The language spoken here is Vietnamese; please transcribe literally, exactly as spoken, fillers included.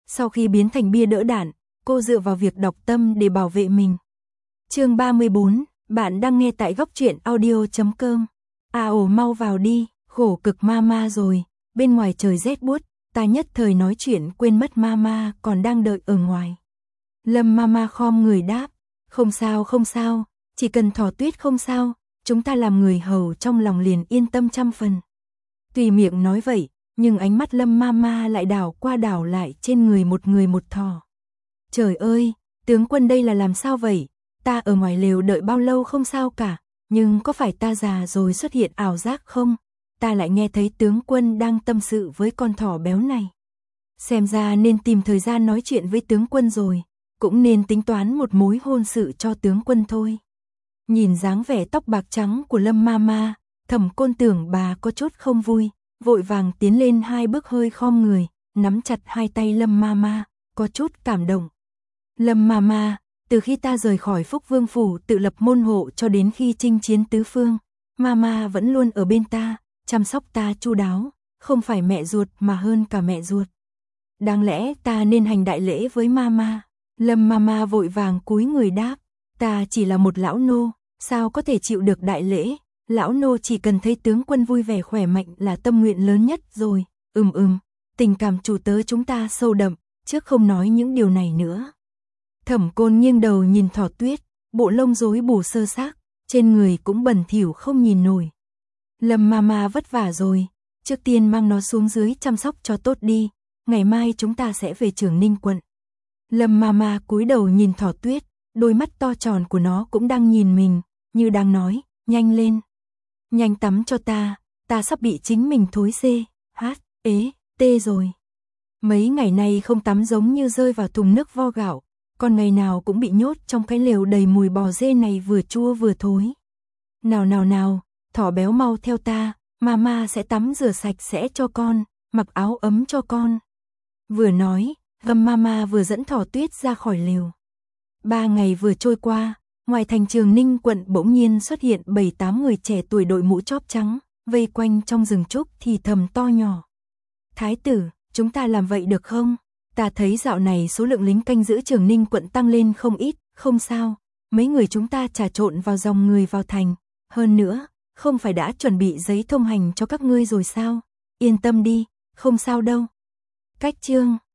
Sau khi biến thành bia đỡ đạn, cô dựa vào việc đọc tâm để bảo vệ mình. Chương ba mươi bốn, bạn đang nghe tại góc truyện audio chấm com. À ồ mau vào đi, khổ cực mama rồi, bên ngoài trời rét buốt, ta nhất thời nói chuyện quên mất mama còn đang đợi ở ngoài. Lâm mama khom người đáp, không sao không sao, chỉ cần Thỏ Tuyết không sao, chúng ta làm người hầu trong lòng liền yên tâm trăm phần. Tuy miệng nói vậy, nhưng ánh mắt Lâm mama lại đảo qua đảo lại trên người một người một thỏ. Trời ơi, tướng quân đây là làm sao vậy? Ta ở ngoài lều đợi bao lâu không sao cả, nhưng có phải ta già rồi xuất hiện ảo giác không? Ta lại nghe thấy tướng quân đang tâm sự với con thỏ béo này. Xem ra nên tìm thời gian nói chuyện với tướng quân rồi, cũng nên tính toán một mối hôn sự cho tướng quân thôi. Nhìn dáng vẻ tóc bạc trắng của Lâm mama, Thẩm Côn tưởng bà có chút không vui, vội vàng tiến lên hai bước hơi khom người, nắm chặt hai tay Lâm mama, có chút cảm động. Lâm mama, từ khi ta rời khỏi Phúc Vương phủ tự lập môn hộ cho đến khi chinh chiến tứ phương, mama vẫn luôn ở bên ta, chăm sóc ta chu đáo, không phải mẹ ruột mà hơn cả mẹ ruột. Đáng lẽ ta nên hành đại lễ với mama. Lâm mama vội vàng cúi người đáp, ta chỉ là một lão nô, sao có thể chịu được đại lễ, lão nô chỉ cần thấy tướng quân vui vẻ khỏe mạnh là tâm nguyện lớn nhất rồi. Ừm ừm, tình cảm chủ tớ chúng ta sâu đậm, trước không nói những điều này nữa. Thẩm Côn nghiêng đầu nhìn Thỏ Tuyết, bộ lông rối bù sơ xác, trên người cũng bẩn thỉu không nhìn nổi. Lâm mama vất vả rồi, trước tiên mang nó xuống dưới chăm sóc cho tốt đi, ngày mai chúng ta sẽ về Trường Ninh quận. Lâm mama cúi đầu nhìn Thỏ Tuyết, đôi mắt to tròn của nó cũng đang nhìn mình, như đang nói, nhanh lên. Nhanh tắm cho ta, ta sắp bị chính mình thối xê, hát, ế, tê rồi. Mấy ngày nay không tắm giống như rơi vào thùng nước vo gạo, còn ngày nào cũng bị nhốt trong cái lều đầy mùi bò dê này vừa chua vừa thối. Nào nào nào, thỏ béo mau theo ta, mama sẽ tắm rửa sạch sẽ cho con, mặc áo ấm cho con. Vừa nói, Lâm mama vừa dẫn Thỏ Tuyết ra khỏi lều. Ba ngày vừa trôi qua, ngoài thành Trường Ninh quận bỗng nhiên xuất hiện bảy tám người trẻ tuổi đội mũ chóp trắng, vây quanh trong rừng trúc thì thầm to nhỏ. Thái tử, chúng ta làm vậy được không? Ta thấy dạo này số lượng lính canh giữ Trường Ninh quận tăng lên không ít, không sao, mấy người chúng ta trà trộn vào dòng người vào thành. Hơn nữa, không phải đã chuẩn bị giấy thông hành cho các ngươi rồi sao? Yên tâm đi, không sao đâu. Cách chương